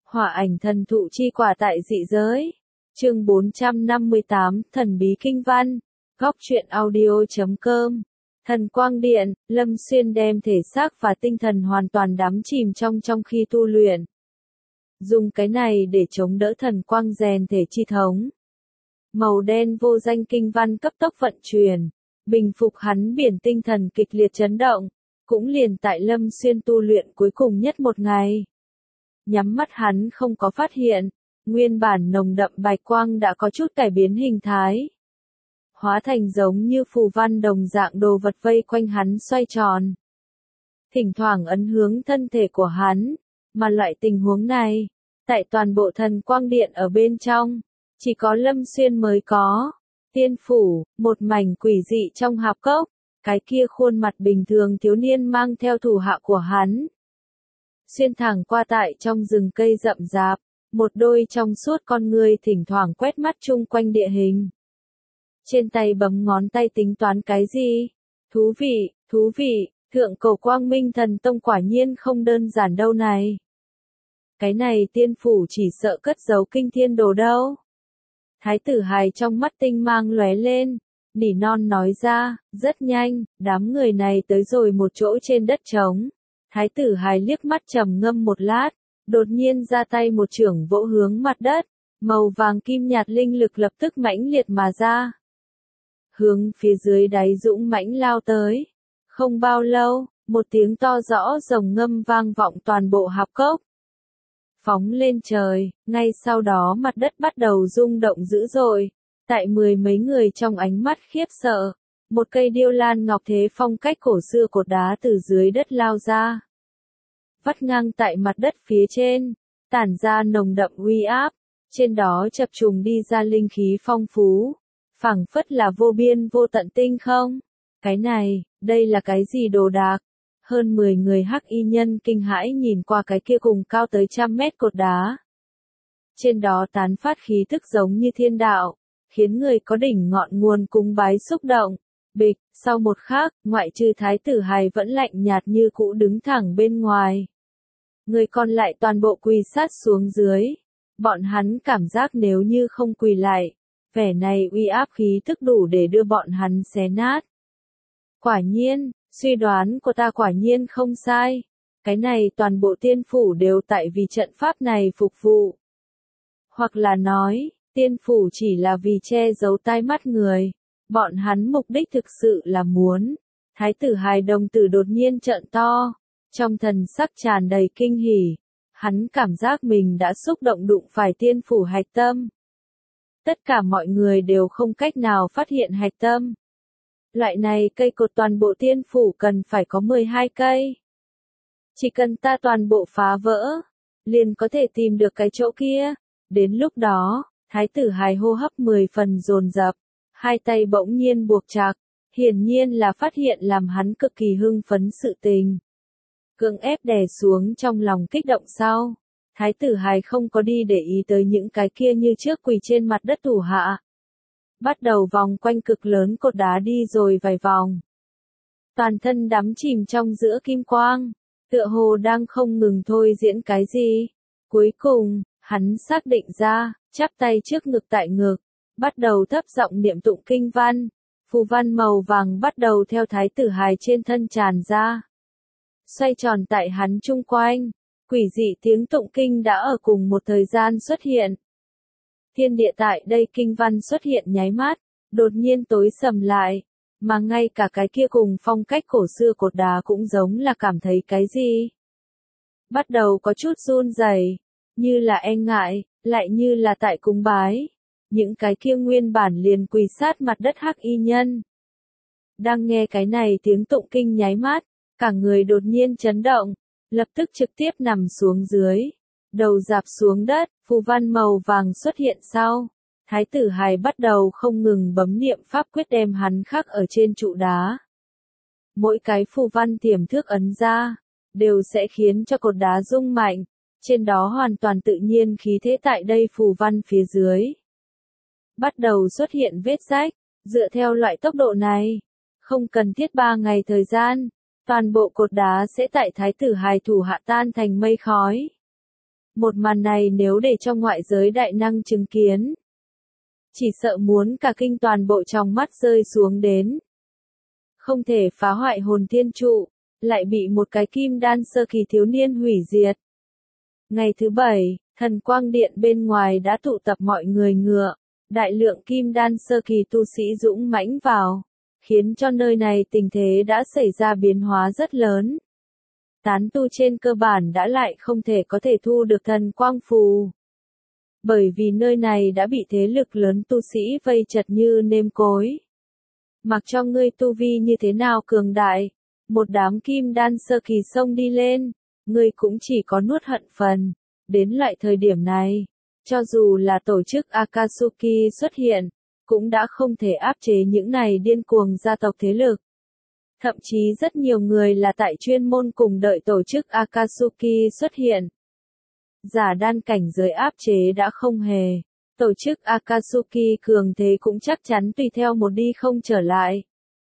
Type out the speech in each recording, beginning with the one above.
Hỏa ảnh thần thụ chi quả tại dị giới. Chương 458, Thần bí kinh văn. Góc truyện audio.com. Thần quang điện, Lâm Xuyên đem thể xác và tinh thần hoàn toàn đắm chìm trong khi tu luyện. Dùng cái này để chống đỡ thần quang rèn thể chi thống. Màu đen vô danh kinh văn cấp tốc vận chuyển, bình phục hắn biển tinh thần kịch liệt chấn động, cũng liền tại Lâm Xuyên tu luyện cuối cùng nhất một ngày. Nhắm mắt hắn không có phát hiện, nguyên bản nồng đậm bạch quang đã có chút cải biến hình thái. Hóa thành giống như phù văn đồng dạng đồ vật vây quanh hắn xoay tròn. Thỉnh thoảng ấn hướng thân thể của hắn, mà loại tình huống này, tại toàn bộ thần quang điện ở bên trong, chỉ có Lâm Xuyên mới có. Tiên phủ, một mảnh quỷ dị trong hạp cốc, cái kia khuôn mặt bình thường thiếu niên mang theo thủ hạ của hắn. Xuyên thẳng qua tại trong rừng cây rậm rạp, một đôi trong suốt con ngươi thỉnh thoảng quét mắt chung quanh địa hình. Trên tay bấm ngón tay tính toán cái gì? Thú vị, thượng cổ quang minh thần tông quả nhiên không đơn giản đâu này. Cái này tiên phủ chỉ sợ cất giấu kinh thiên đồ đâu. Thái tử hài trong mắt tinh mang lóe lên, nỉ non nói ra, rất nhanh, đám người này tới rồi một chỗ trên đất trống. Thái tử hài liếc mắt trầm ngâm một lát, đột nhiên ra tay một chưởng vỗ hướng mặt đất, màu vàng kim nhạt linh lực lập tức mãnh liệt mà ra. Hướng phía dưới đáy dũng mãnh lao tới. Không bao lâu, một tiếng to rõ rồng ngâm vang vọng toàn bộ hạp cốc. Phóng lên trời, ngay sau đó mặt đất bắt đầu rung động dữ dội. Tại mười mấy người trong ánh mắt khiếp sợ, một cây điêu lan ngọc thế phong cách cổ xưa cột đá từ dưới đất lao ra. Vắt ngang tại mặt đất phía trên, tản ra nồng đậm uy áp, trên đó chập trùng đi ra linh khí phong phú, phảng phất là vô biên vô tận tinh không. Cái này, đây là cái gì đồ đạc? Hơn 10 người hắc y nhân kinh hãi nhìn qua cái kia cùng cao tới 100 mét cột đá. Trên đó tán phát khí tức giống như thiên đạo, khiến người có đỉnh ngọn nguồn cúng bái xúc động. Bịch, sau một khắc, ngoại trừ thái tử hài vẫn lạnh nhạt như cũ đứng thẳng bên ngoài. Người còn lại toàn bộ quỳ sát xuống dưới. Bọn hắn cảm giác nếu như không quỳ lại, vẻ này uy áp khí tức đủ để đưa bọn hắn xé nát. Quả nhiên, suy đoán của ta quả nhiên không sai. Cái này toàn bộ tiên phủ đều tại vì trận pháp này phục vụ. Hoặc là nói, tiên phủ chỉ là vì che giấu tai mắt người. Bọn hắn mục đích thực sự là muốn. Thái tử hài đồng tử đột nhiên trợn to. Trong thần sắc tràn đầy kinh hỉ. Hắn cảm giác mình đã xúc động đụng phải tiên phủ hạch tâm. Tất cả mọi người đều không cách nào phát hiện hạch tâm. Loại này cây cột toàn bộ tiên phủ cần phải có 12 cây. Chỉ cần ta toàn bộ phá vỡ, liền có thể tìm được cái chỗ kia. Đến lúc đó, thái tử hài hô hấp 10 phần dồn dập, hai tay bỗng nhiên buộc chặt, hiển nhiên là phát hiện làm hắn cực kỳ hưng phấn sự tình. Cưỡng ép đè xuống trong lòng kích động sau, thái tử hài không có đi để ý tới những cái kia như trước quỳ trên mặt đất thủ hạ. Bắt đầu vòng quanh cực lớn cột đá đi rồi vài vòng. Toàn thân đắm chìm trong giữa kim quang, tựa hồ đang không ngừng thôi diễn cái gì. Cuối cùng, hắn xác định ra, chắp tay trước ngực tại ngực, bắt đầu thấp giọng niệm tụng kinh văn. Phù văn màu vàng bắt đầu theo thái tử hài trên thân tràn ra. Xoay tròn tại hắn chung quanh, quỷ dị tiếng tụng kinh đã ở cùng một thời gian xuất hiện. Thiên địa tại đây kinh văn xuất hiện nháy mắt, đột nhiên tối sầm lại, mà ngay cả cái kia cùng phong cách cổ xưa cột đá cũng giống là cảm thấy cái gì. Bắt đầu có chút run rẩy, như là e ngại, lại như là tại cúng bái. Những cái kia nguyên bản liền quỳ sát mặt đất hắc y nhân. Đang nghe cái này tiếng tụng kinh nháy mắt, cả người đột nhiên chấn động, lập tức trực tiếp nằm xuống dưới. Đầu rạp xuống đất, phù văn màu vàng xuất hiện sau. Thái tử hài bắt đầu không ngừng bấm niệm pháp quyết đem hắn khắc ở trên trụ đá. Mỗi cái phù văn tiềm thước ấn ra, đều sẽ khiến cho cột đá rung mạnh. Trên đó hoàn toàn tự nhiên khí thế tại đây phù văn phía dưới. Bắt đầu xuất hiện vết rách, dựa theo loại tốc độ này. Không cần thiết 3 ngày thời gian, toàn bộ cột đá sẽ tại thái tử hài thủ hạ tan thành mây khói. Một màn này nếu để cho ngoại giới đại năng chứng kiến, chỉ sợ muốn cả kinh toàn bộ trong mắt rơi xuống đến. Không thể phá hoại hồn thiên trụ, lại bị một cái kim đan sơ kỳ thiếu niên hủy diệt. Ngày thứ 7, thần quang điện bên ngoài đã tụ tập mọi người ngựa, đại lượng kim đan sơ kỳ tu sĩ dũng mãnh vào, khiến cho nơi này tình thế đã xảy ra biến hóa rất lớn. Tán tu trên cơ bản đã lại không thể có thể thu được thần quang phù. Bởi vì nơi này đã bị thế lực lớn tu sĩ vây chật như nêm cối. Mặc cho ngươi tu vi như thế nào cường đại, một đám kim đan sơ kỳ xông đi lên, ngươi cũng chỉ có nuốt hận phần. Đến loại thời điểm này, cho dù là tổ chức Akatsuki xuất hiện, cũng đã không thể áp chế những này điên cuồng gia tộc thế lực. Thậm chí rất nhiều người là tại chuyên môn cùng đợi tổ chức Akatsuki xuất hiện. Giả đan cảnh giới áp chế đã không hề. Tổ chức Akatsuki cường thế cũng chắc chắn tùy theo một đi không trở lại.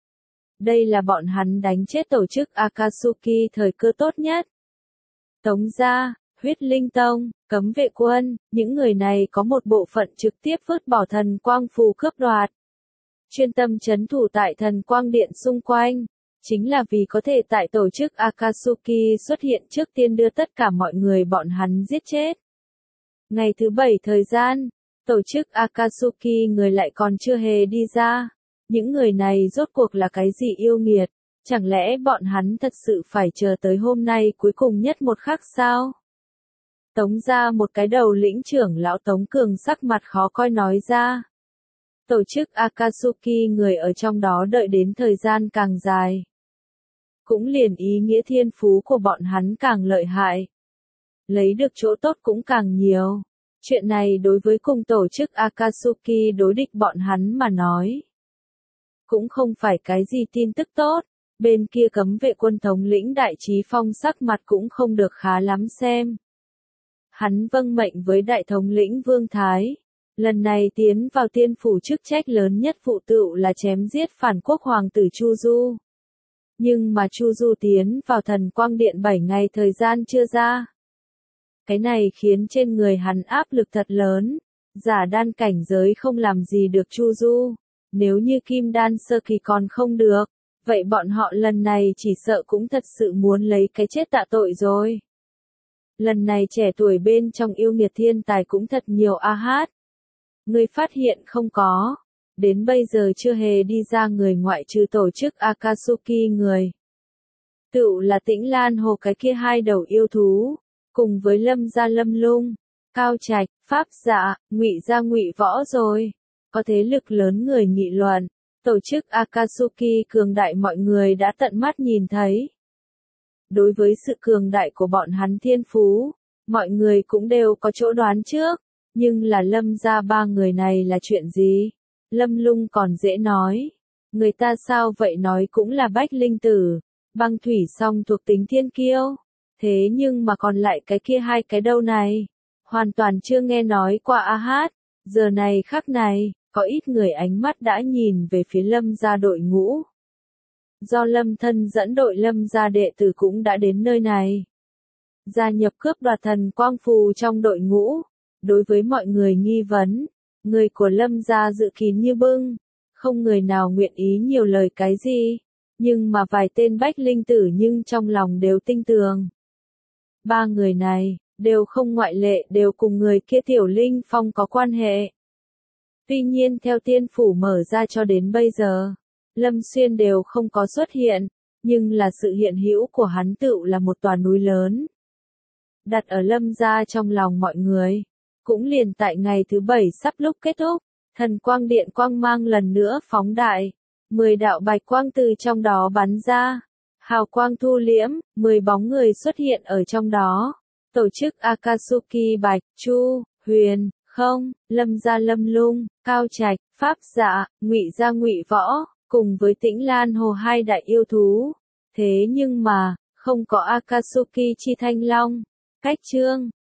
Đây là bọn hắn đánh chết tổ chức Akatsuki thời cơ tốt nhất. Tống gia, Huyết Linh Tông, Cấm Vệ Quân, những người này có một bộ phận trực tiếp vứt bỏ thần quang phù cướp đoạt. Chuyên tâm trấn thủ tại thần quang điện xung quanh, chính là vì có thể tại tổ chức Akatsuki xuất hiện trước tiên đưa tất cả mọi người bọn hắn giết chết. Ngày thứ 7 thời gian, tổ chức Akatsuki người lại còn chưa hề đi ra. Những người này rốt cuộc là cái gì yêu nghiệt? Chẳng lẽ bọn hắn thật sự phải chờ tới hôm nay cuối cùng nhất một khắc sao? Tống ra một cái đầu lĩnh trưởng lão Tống Cường sắc mặt khó coi nói ra. Tổ chức Akatsuki người ở trong đó đợi đến thời gian càng dài. Cũng liền ý nghĩa thiên phú của bọn hắn càng lợi hại. Lấy được chỗ tốt cũng càng nhiều. Chuyện này đối với cùng tổ chức Akatsuki đối địch bọn hắn mà nói. Cũng không phải cái gì tin tức tốt. Bên kia Cấm Vệ Quân thống lĩnh Đại Chí Phong sắc mặt cũng không được khá lắm xem. Hắn vâng mệnh với đại thống lĩnh Vương Thái. Lần này tiến vào tiên phủ chức trách lớn nhất phụ tựu là chém giết phản quốc hoàng tử Chu Du. Nhưng mà Chu Du tiến vào thần quang điện 7 ngày thời gian chưa ra. Cái này khiến trên người hắn áp lực thật lớn. Giả đan cảnh giới không làm gì được Chu Du. Nếu như kim đan sơ kỳ còn không được, vậy bọn họ lần này chỉ sợ cũng thật sự muốn lấy cái chết tạ tội rồi. Lần này trẻ tuổi bên trong yêu nghiệt thiên tài cũng thật nhiều a hát. Người phát hiện không có. Đến bây giờ chưa hề đi ra người ngoại trừ tổ chức Akatsuki người. Tựu là Tĩnh Lan Hồ cái kia hai đầu yêu thú. Cùng với Lâm gia Lâm Lung, Cao Trạch, Pháp Dạ, Ngụy gia Ngụy Võ rồi. Có thế lực lớn người nghị luận. Tổ chức Akatsuki cường đại mọi người đã tận mắt nhìn thấy. Đối với sự cường đại của bọn hắn thiên phú, mọi người cũng đều có chỗ đoán trước. Nhưng là Lâm gia ba người này là chuyện gì? Lâm Lung còn dễ nói. Người ta sao vậy nói cũng là bách linh tử, băng thủy song thuộc tính thiên kiêu. Thế nhưng mà còn lại cái kia hai cái đâu này? Hoàn toàn chưa nghe nói qua a hát. Giờ này khắc này, có ít người ánh mắt đã nhìn về phía Lâm gia đội ngũ. Do Lâm thân dẫn đội Lâm gia đệ tử cũng đã đến nơi này. Gia nhập cướp đoạt thần quang phù trong đội ngũ. Đối với mọi người nghi vấn, người của Lâm gia dự kín như bưng. Không người nào nguyện ý nhiều lời cái gì. Nhưng mà vài tên bách linh tử nhưng trong lòng đều tinh tường. Ba người này, đều không ngoại lệ đều cùng người kia Tiểu Linh Phong có quan hệ. Tuy nhiên theo tiên phủ mở ra cho đến bây giờ, Lâm Xuyên đều không có xuất hiện, nhưng là sự hiện hữu của hắn tựu là một tòa núi lớn. Đặt ở Lâm gia trong lòng mọi người, cũng liền tại ngày thứ 7 sắp lúc kết thúc, thần quang điện quang mang lần nữa phóng đại, 10 đạo bạch quang từ trong đó bắn ra, hào quang thu liễm, 10 bóng người xuất hiện ở trong đó. Tổ chức Akatsuki Bạch, Chu, Huyền, Không, Lâm gia Lâm Lung, Cao Trạch, Pháp Dạ, Ngụy gia Ngụy Võ, cùng với Tĩnh Lan Hồ hai đại yêu thú. Thế nhưng mà, không có Akatsuki chi thanh long. Cách chương